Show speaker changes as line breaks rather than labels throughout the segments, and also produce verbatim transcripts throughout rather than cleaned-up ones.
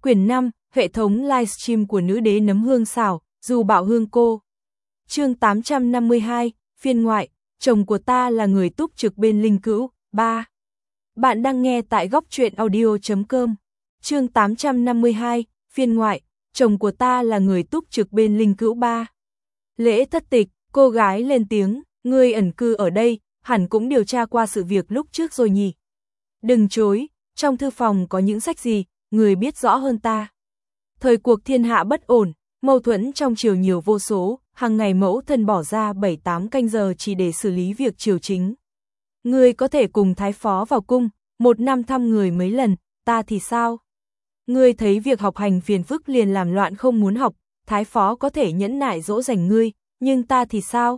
Quyển năm, hệ thống livestream của nữ đế nấm hương xào, dù bảo hương cô. Chương tám trăm năm mươi hai, phiên ngoại, chồng của ta là người túc trực bên linh cữu, ba. Bạn đang nghe tại góc truyện audio chấm com. Chương tám trăm năm mươi hai, phiên ngoại, chồng của ta là người túc trực bên linh cữu ba. Lễ thất tịch, cô gái lên tiếng, ngươi ẩn cư ở đây, hẳn cũng điều tra qua sự việc lúc trước rồi nhỉ. Đừng chối, trong thư phòng có những sách gì, người biết rõ hơn ta. Thời cuộc thiên hạ bất ổn, mâu thuẫn trong triều nhiều vô số, hàng ngày mẫu thân bỏ ra bảy tám canh giờ chỉ để xử lý việc triều chính. Ngươi có thể cùng thái phó vào cung, một năm thăm người mấy lần, ta thì sao? Ngươi thấy việc học hành phiền phức liền làm loạn không muốn học, thái phó có thể nhẫn nại dỗ dành ngươi, nhưng ta thì sao?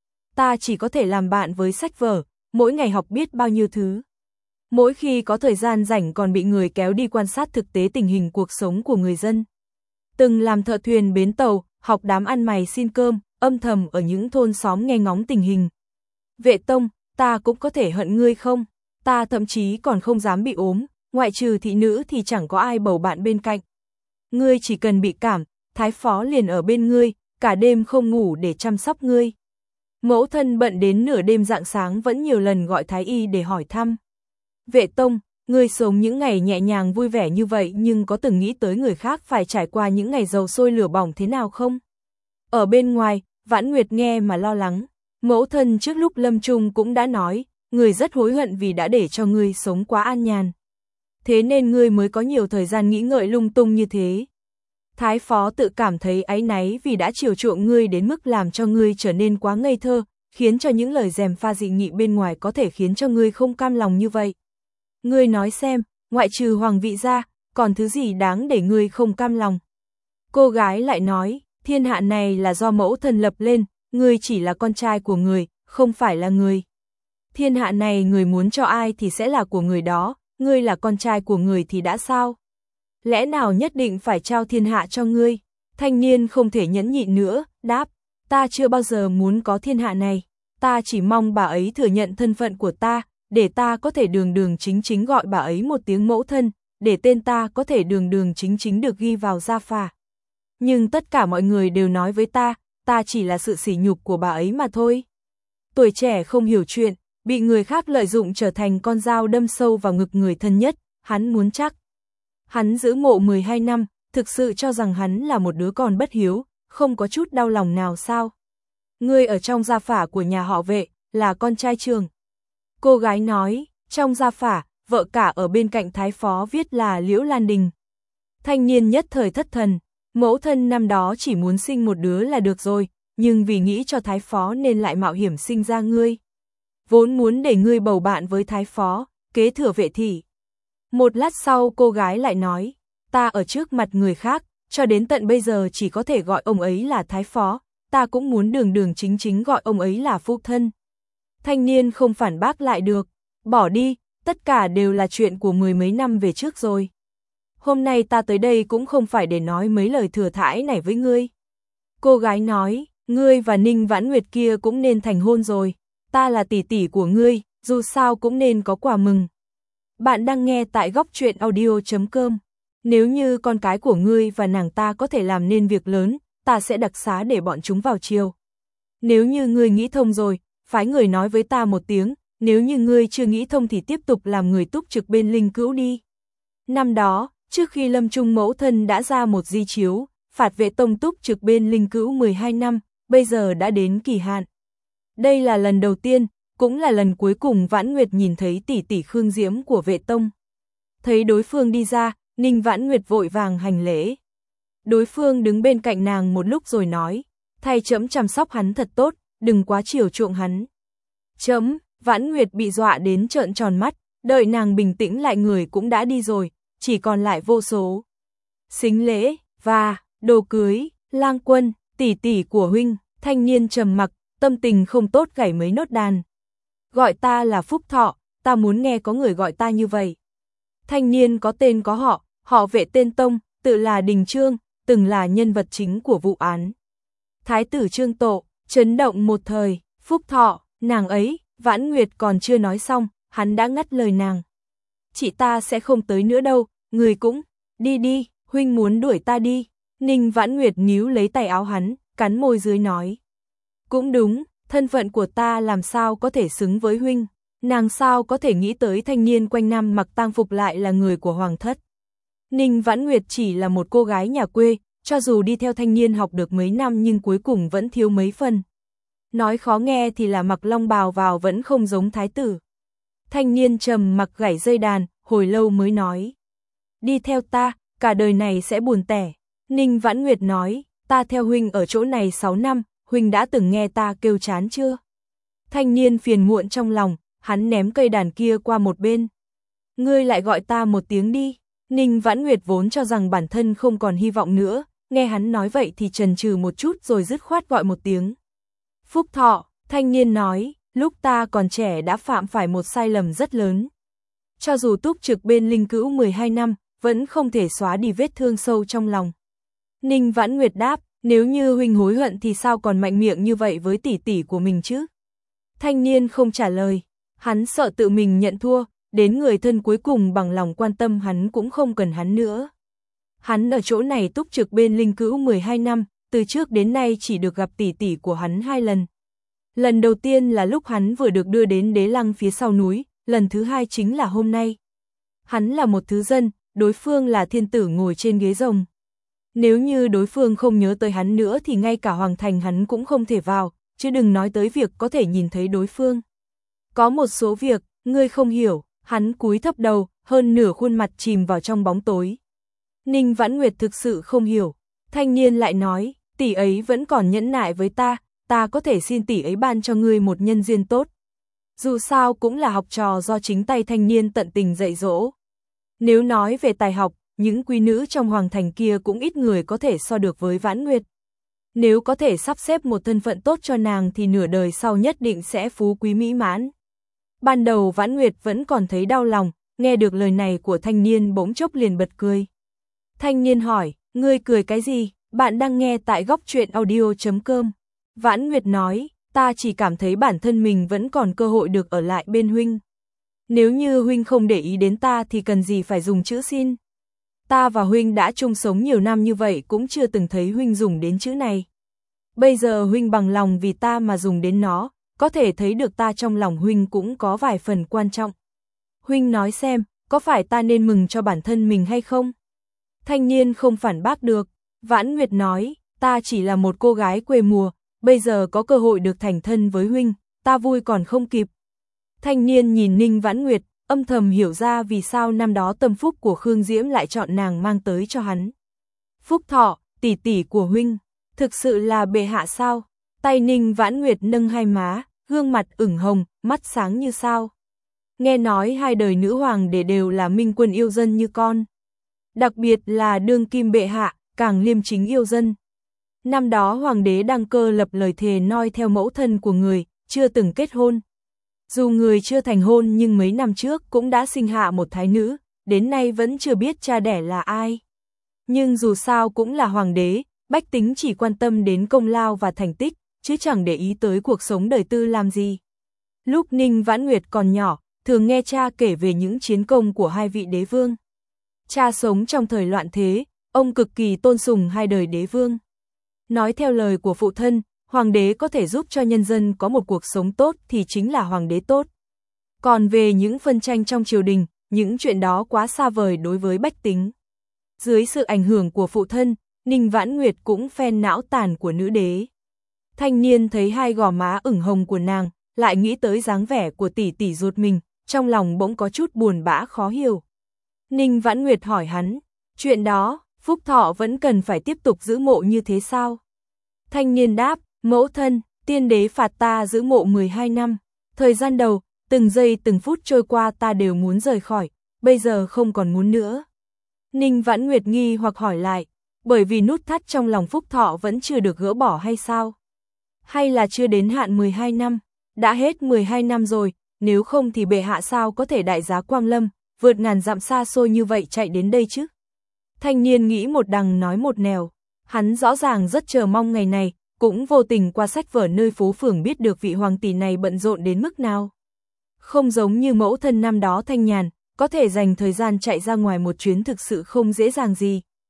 Ta chỉ có thể làm bạn với sách vở, mỗi ngày học biết bao nhiêu thứ. Mỗi khi có thời gian rảnh còn bị người kéo đi quan sát thực tế tình hình cuộc sống của người dân. Từng làm thợ thuyền bến tàu, học đám ăn mày xin cơm, âm thầm ở những thôn xóm nghe ngóng tình hình. Vệ tông, ta cũng có thể hận ngươi không? Ta thậm chí còn không dám bị ốm, ngoại trừ thị nữ thì chẳng có ai bầu bạn bên cạnh. Ngươi chỉ cần bị cảm, thái phó liền ở bên ngươi, cả đêm không ngủ để chăm sóc ngươi. Mẫu thân bận đến nửa đêm rạng sáng vẫn nhiều lần gọi thái y để hỏi thăm. Vệ tông, ngươi sống những ngày nhẹ nhàng vui vẻ như vậy nhưng có từng nghĩ tới người khác phải trải qua những ngày dầu sôi lửa bỏng thế nào không? Ở bên ngoài, Vãn Nguyệt nghe mà lo lắng. Mẫu thân trước lúc lâm chung cũng đã nói, người rất hối hận vì đã để cho ngươi sống quá an nhàn. Thế nên ngươi mới có nhiều thời gian nghĩ ngợi lung tung như thế. Thái phó tự cảm thấy áy náy vì đã chiều chuộng ngươi đến mức làm cho ngươi trở nên quá ngây thơ, khiến cho những lời gièm pha dị nghị bên ngoài có thể khiến cho ngươi không cam lòng như vậy. Ngươi nói xem, ngoại trừ hoàng vị ra, còn thứ gì đáng để ngươi không cam lòng? Cô gái lại nói, thiên hạ này là do mẫu thân lập lên, ngươi chỉ là con trai của người, không phải là người. Thiên hạ này người muốn cho ai thì sẽ là của người đó, ngươi là con trai của người thì đã sao? Lẽ nào nhất định phải trao thiên hạ cho ngươi? Thanh niên không thể nhẫn nhịn nữa, đáp, ta chưa bao giờ muốn có thiên hạ này, ta chỉ mong bà ấy thừa nhận thân phận của ta, để ta có thể đường đường chính chính gọi bà ấy một tiếng mẫu thân, để tên ta có thể đường đường chính chính được ghi vào gia phả. Nhưng tất cả mọi người đều nói với ta, ta chỉ là sự sỉ nhục của bà ấy mà thôi. Tuổi trẻ không hiểu chuyện, bị người khác lợi dụng trở thành con dao đâm sâu vào ngực người thân nhất, hắn muốn chắc. Hắn giữ mộ mười hai năm, thực sự cho rằng hắn là một đứa con bất hiếu, không có chút đau lòng nào sao? Ngươi ở trong gia phả của nhà họ Vệ, là con trai trường. Cô gái nói, trong gia phả, vợ cả ở bên cạnh thái phó viết là Liễu Lan Đình. Thanh niên nhất thời thất thần, mẫu thân năm đó chỉ muốn sinh một đứa là được rồi, nhưng vì nghĩ cho thái phó nên lại mạo hiểm sinh ra ngươi. Vốn muốn để ngươi bầu bạn với thái phó, kế thừa Vệ thị. Một lát sau cô gái lại nói, ta ở trước mặt người khác, cho đến tận bây giờ chỉ có thể gọi ông ấy là thái phó, ta cũng muốn đường đường chính chính gọi ông ấy là phu thân. Thanh niên không phản bác lại được, bỏ đi, tất cả đều là chuyện của mười mấy năm về trước rồi. Hôm nay ta tới đây cũng không phải để nói mấy lời thừa thãi này với ngươi. Cô gái nói, ngươi và Ninh Vãn Nguyệt kia cũng nên thành hôn rồi, ta là tỷ tỷ của ngươi, dù sao cũng nên có quà mừng. Bạn đang nghe tại góc truyện audio chấm com. Nếu như con cái của ngươi và nàng ta có thể làm nên việc lớn, ta sẽ đặc xá để bọn chúng vào chiều. Nếu như ngươi nghĩ thông rồi, phái người nói với ta một tiếng, nếu như ngươi chưa nghĩ thông thì tiếp tục làm người túc trực bên linh cữu đi. Năm đó, trước khi lâm chung mẫu thân đã ra một di chiếu, phạt Vệ tông túc trực bên linh cữu mười hai năm, bây giờ đã đến kỳ hạn. Đây là lần đầu tiên, cũng là lần cuối cùng Vãn Nguyệt nhìn thấy tỷ tỷ Khương Diễm của Vệ tông. Thấy đối phương đi ra, Ninh Vãn Nguyệt vội vàng hành lễ. Đối phương đứng bên cạnh nàng một lúc rồi nói, thay trẫm chăm sóc hắn thật tốt, đừng quá chiều chuộng hắn. Trẫm, Vãn Nguyệt bị dọa đến trợn tròn mắt, đợi nàng bình tĩnh lại người cũng đã đi rồi, chỉ còn lại vô số. Xính lễ, và, đồ cưới, lang quân, tỷ tỷ của huynh, thanh niên trầm mặc, tâm tình không tốt gảy mấy nốt đàn. Gọi ta là Phúc Thọ, ta muốn nghe có người gọi ta như vậy. Thanh niên có tên có họ, họ Vệ tên Tông, tự là Đình Trương, từng là nhân vật chính của vụ án. Thái tử Trương Tộ, chấn động một thời, Phúc Thọ, nàng ấy, Vãn Nguyệt còn chưa nói xong, hắn đã ngắt lời nàng. Chị ta sẽ không tới nữa đâu, người cũng, đi đi, Huynh muốn đuổi ta đi. Ninh Vãn Nguyệt níu lấy tay áo hắn, cắn môi dưới nói. Cũng đúng, thân phận của ta làm sao có thể xứng với huynh. Nàng sao có thể nghĩ tới thanh niên quanh năm mặc tang phục lại là người của hoàng thất. Ninh Vãn Nguyệt chỉ là một cô gái nhà quê, cho dù đi theo thanh niên học được mấy năm nhưng cuối cùng vẫn thiếu mấy phần. Nói khó nghe thì là mặc long bào vào vẫn không giống thái tử. Thanh niên trầm mặc gảy dây đàn, hồi lâu mới nói. Đi theo ta, cả đời này sẽ buồn tẻ. Ninh Vãn Nguyệt nói, ta theo huynh ở chỗ này sáu năm, huynh đã từng nghe ta kêu chán chưa? Thanh niên phiền muộn trong lòng, hắn ném cây đàn kia qua một bên. Ngươi lại gọi ta một tiếng đi. Ninh Vãn Nguyệt vốn cho rằng bản thân không còn hy vọng nữa, nghe hắn nói vậy thì chần chừ một chút rồi dứt khoát gọi một tiếng. Phúc Thọ, thanh niên nói, lúc ta còn trẻ đã phạm phải một sai lầm rất lớn. Cho dù túc trực bên Linh Cữu mười hai năm, vẫn không thể xóa đi vết thương sâu trong lòng. Ninh Vãn Nguyệt đáp, nếu như huynh hối hận thì sao còn mạnh miệng như vậy với tỷ tỷ của mình chứ? Thanh niên không trả lời, hắn sợ tự mình nhận thua, đến người thân cuối cùng bằng lòng quan tâm hắn cũng không cần hắn nữa. Hắn ở chỗ này túc trực bên Linh Cữu mười hai năm, từ trước đến nay chỉ được gặp tỷ tỷ của hắn hai lần. Lần đầu tiên là lúc hắn vừa được đưa đến đế lăng phía sau núi, lần thứ hai chính là hôm nay. Hắn là một thứ dân, đối phương là thiên tử ngồi trên ghế rồng. Nếu như đối phương không nhớ tới hắn nữa thì ngay cả hoàng thành hắn cũng không thể vào, chứ đừng nói tới việc có thể nhìn thấy đối phương. Có một số việc, ngươi không hiểu, hắn cúi thấp đầu, hơn nửa khuôn mặt chìm vào trong bóng tối. Ninh Vãn Nguyệt thực sự không hiểu, thanh niên lại nói, tỷ ấy vẫn còn nhẫn nại với ta, ta có thể xin tỷ ấy ban cho ngươi một nhân duyên tốt. Dù sao cũng là học trò do chính tay thanh niên tận tình dạy dỗ. Nếu nói về tài học, những quý nữ trong hoàng thành kia cũng ít người có thể so được với Vãn Nguyệt. Nếu có thể sắp xếp một thân phận tốt cho nàng thì nửa đời sau nhất định sẽ phú quý mỹ mãn. Ban đầu Vãn Nguyệt vẫn còn thấy đau lòng, nghe được lời này của thanh niên bỗng chốc liền bật cười. Thanh niên hỏi, ngươi cười cái gì? Bạn đang nghe tại góc truyện audio chấm com. Vãn Nguyệt nói, ta chỉ cảm thấy bản thân mình vẫn còn cơ hội được ở lại bên huynh. Nếu như huynh không để ý đến ta thì cần gì phải dùng chữ xin. Ta và huynh đã chung sống nhiều năm như vậy cũng chưa từng thấy huynh dùng đến chữ này. Bây giờ huynh bằng lòng vì ta mà dùng đến nó, có thể thấy được ta trong lòng huynh cũng có vài phần quan trọng. Huynh nói xem, có phải ta nên mừng cho bản thân mình hay không? Thanh niên không phản bác được, Vãn Nguyệt nói, ta chỉ là một cô gái quê mùa, bây giờ có cơ hội được thành thân với huynh, ta vui còn không kịp. Thanh niên nhìn Ninh Vãn Nguyệt, âm thầm hiểu ra vì sao năm đó tâm phúc của Khương Diễm lại chọn nàng mang tới cho hắn. Phúc Thọ, tỷ tỷ của huynh, thực sự là bệ hạ sao? Tay Ninh Vãn Nguyệt nâng hai má, gương mặt ửng hồng, mắt sáng như sao. Nghe nói hai đời nữ hoàng để đều là minh quân yêu dân như con. Đặc biệt là đương kim bệ hạ, càng liêm chính yêu dân. Năm đó hoàng đế đăng cơ lập lời thề noi theo mẫu thân của người, chưa từng kết hôn. Dù người chưa thành hôn nhưng mấy năm trước cũng đã sinh hạ một thái nữ, đến nay vẫn chưa biết cha đẻ là ai. Nhưng dù sao cũng là hoàng đế, bách tính chỉ quan tâm đến công lao và thành tích, chứ chẳng để ý tới cuộc sống đời tư làm gì. Lúc Ninh Vãn Nguyệt còn nhỏ, thường nghe cha kể về những chiến công của hai vị đế vương. Cha sống trong thời loạn thế, ông cực kỳ tôn sùng hai đời đế vương. Nói theo lời của phụ thân, hoàng đế có thể giúp cho nhân dân có một cuộc sống tốt thì chính là hoàng đế tốt. Còn về những phân tranh trong triều đình, những chuyện đó quá xa vời đối với bách tính. Dưới sự ảnh hưởng của phụ thân, Ninh Vãn Nguyệt cũng phen não tàn của nữ đế. Thanh niên thấy hai gò má ửng hồng của nàng, lại nghĩ tới dáng vẻ của tỷ tỷ ruột mình, trong lòng bỗng có chút buồn bã khó hiểu. Ninh Vãn Nguyệt hỏi hắn, chuyện đó, Phúc Thọ vẫn cần phải tiếp tục giữ mộ như thế sao? Thanh niên đáp, mẫu thân, tiên đế phạt ta giữ mộ mười hai năm. Thời gian đầu, từng giây từng phút trôi qua ta đều muốn rời khỏi, bây giờ không còn muốn nữa. Ninh Vãn Nguyệt nghi hoặc hỏi lại, bởi vì nút thắt trong lòng Phúc Thọ vẫn chưa được gỡ bỏ hay sao? Hay là chưa đến hạn mười hai năm? Đã hết mười hai năm rồi, nếu không thì bệ hạ sao có thể đại giá quang lâm, vượt ngàn dặm xa xôi như vậy chạy đến đây chứ? Thanh niên nghĩ một đằng nói một nẻo, hắn rõ ràng rất chờ mong ngày này, cũng vô tình qua sách vở nơi phố phường biết được vị hoàng tỷ này bận rộn đến mức nào. Không giống như mẫu thân năm đó thanh nhàn, có thể dành thời gian chạy ra ngoài một chuyến thực sự không dễ dàng gì.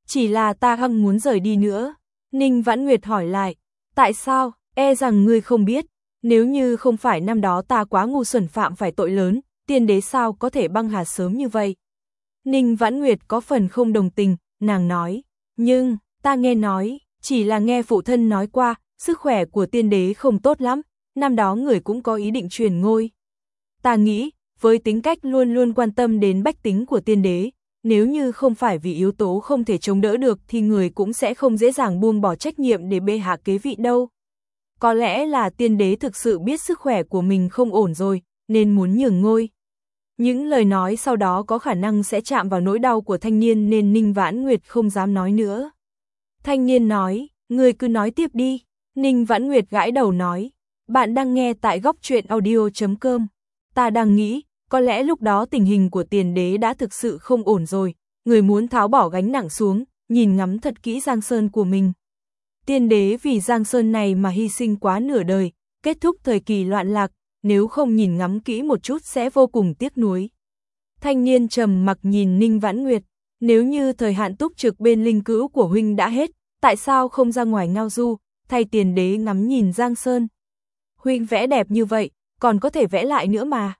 Chỉ là ta hăng muốn rời đi nữa. Ninh Vãn Nguyệt hỏi lại, tại sao, e rằng ngươi không biết, nếu như không phải năm đó ta quá ngu xuẩn phạm phải tội lớn, tiên đế sao có thể băng hà sớm như vậy. Ninh Vãn Nguyệt có phần không đồng tình, nàng nói, nhưng, ta nghe nói, chỉ là nghe phụ thân nói qua, sức khỏe của tiên đế không tốt lắm, năm đó người cũng có ý định truyền ngôi. Ta nghĩ, với tính cách luôn luôn quan tâm đến bách tính của tiên đế, nếu như không phải vì yếu tố không thể chống đỡ được thì người cũng sẽ không dễ dàng buông bỏ trách nhiệm để bệ hạ kế vị đâu. Có lẽ là tiên đế thực sự biết sức khỏe của mình không ổn rồi, nên muốn nhường ngôi. Những lời nói sau đó có khả năng sẽ chạm vào nỗi đau của thanh niên nên Ninh Vãn Nguyệt không dám nói nữa. Thanh niên nói, người cứ nói tiếp đi. Ninh Vãn Nguyệt gãi đầu nói, bạn đang nghe tại góc truyện audio chấm com. Ta đang nghĩ, có lẽ lúc đó tình hình của tiền đế đã thực sự không ổn rồi, người muốn tháo bỏ gánh nặng xuống, nhìn ngắm thật kỹ Giang Sơn của mình. Tiên đế vì Giang Sơn này mà hy sinh quá nửa đời, kết thúc thời kỳ loạn lạc, nếu không nhìn ngắm kỹ một chút sẽ vô cùng tiếc nuối. Thanh niên trầm mặc nhìn Ninh Vãn Nguyệt, nếu như thời hạn túc trực bên linh cữu của huynh đã hết, tại sao không ra ngoài ngao du, thay tiền đế ngắm nhìn Giang Sơn. Huynh vẽ đẹp như vậy, còn có thể vẽ lại nữa mà.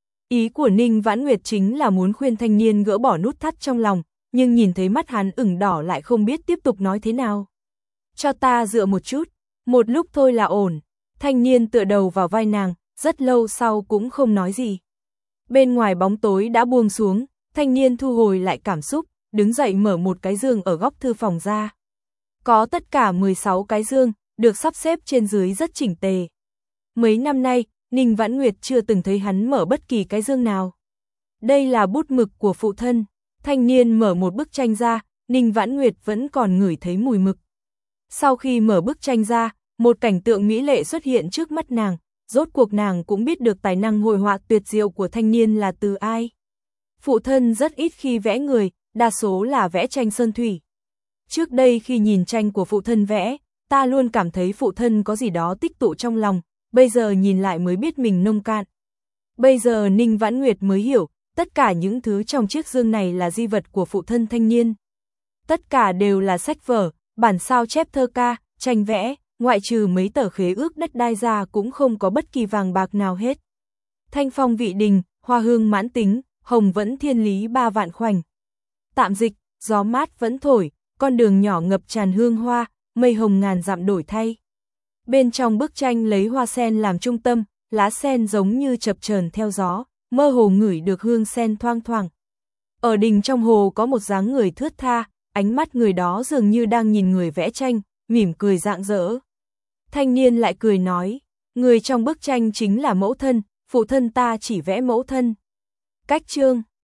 Ý của Ninh Vãn Nguyệt chính là muốn khuyên thanh niên gỡ bỏ nút thắt trong lòng, nhưng nhìn thấy mắt hắn ửng đỏ lại không biết tiếp tục nói thế nào. Cho ta dựa một chút, một lúc thôi là ổn. Thanh niên tựa đầu vào vai nàng, rất lâu sau cũng không nói gì. Bên ngoài bóng tối đã buông xuống, thanh niên thu hồi lại cảm xúc, đứng dậy mở một cái giường ở góc thư phòng ra. Có tất cả mười sáu cái giường, được sắp xếp trên dưới rất chỉnh tề. Mấy năm nay, Ninh Vãn Nguyệt chưa từng thấy hắn mở bất kỳ cái giường nào. Đây là bút mực của phụ thân. Thanh niên mở một bức tranh ra, Ninh Vãn Nguyệt vẫn còn ngửi thấy mùi mực. Sau khi mở bức tranh ra, một cảnh tượng mỹ lệ xuất hiện trước mắt nàng, rốt cuộc nàng cũng biết được tài năng hội họa tuyệt diệu của thanh niên là từ ai. Phụ thân rất ít khi vẽ người, đa số là vẽ tranh sơn thủy. Trước đây khi nhìn tranh của phụ thân vẽ, ta luôn cảm thấy phụ thân có gì đó tích tụ trong lòng, bây giờ nhìn lại mới biết mình nông cạn. Bây giờ Ninh Vãn Nguyệt mới hiểu, tất cả những thứ trong chiếc dương này là di vật của phụ thân thanh niên. Tất cả đều là sách vở, bản sao chép thơ ca, tranh vẽ, ngoại trừ mấy tờ khế ước đất đai ra cũng không có bất kỳ vàng bạc nào hết. Thanh phong vị đình, hoa hương mãn tính, hồng vẫn thiên lý ba vạn khoảnh. Tạm dịch, gió mát vẫn thổi, con đường nhỏ ngập tràn hương hoa, mây hồng ngàn dặm đổi thay. Bên trong bức tranh lấy hoa sen làm trung tâm, lá sen giống như chập chờn theo gió, mơ hồ ngửi được hương sen thoang thoảng. Ở đình trong hồ có một dáng người thướt tha, ánh mắt người đó dường như đang nhìn người vẽ tranh, mỉm cười rạng rỡ. Thanh niên lại cười nói, người trong bức tranh chính là mẫu thân, phụ thân ta chỉ vẽ mẫu thân. Cách chương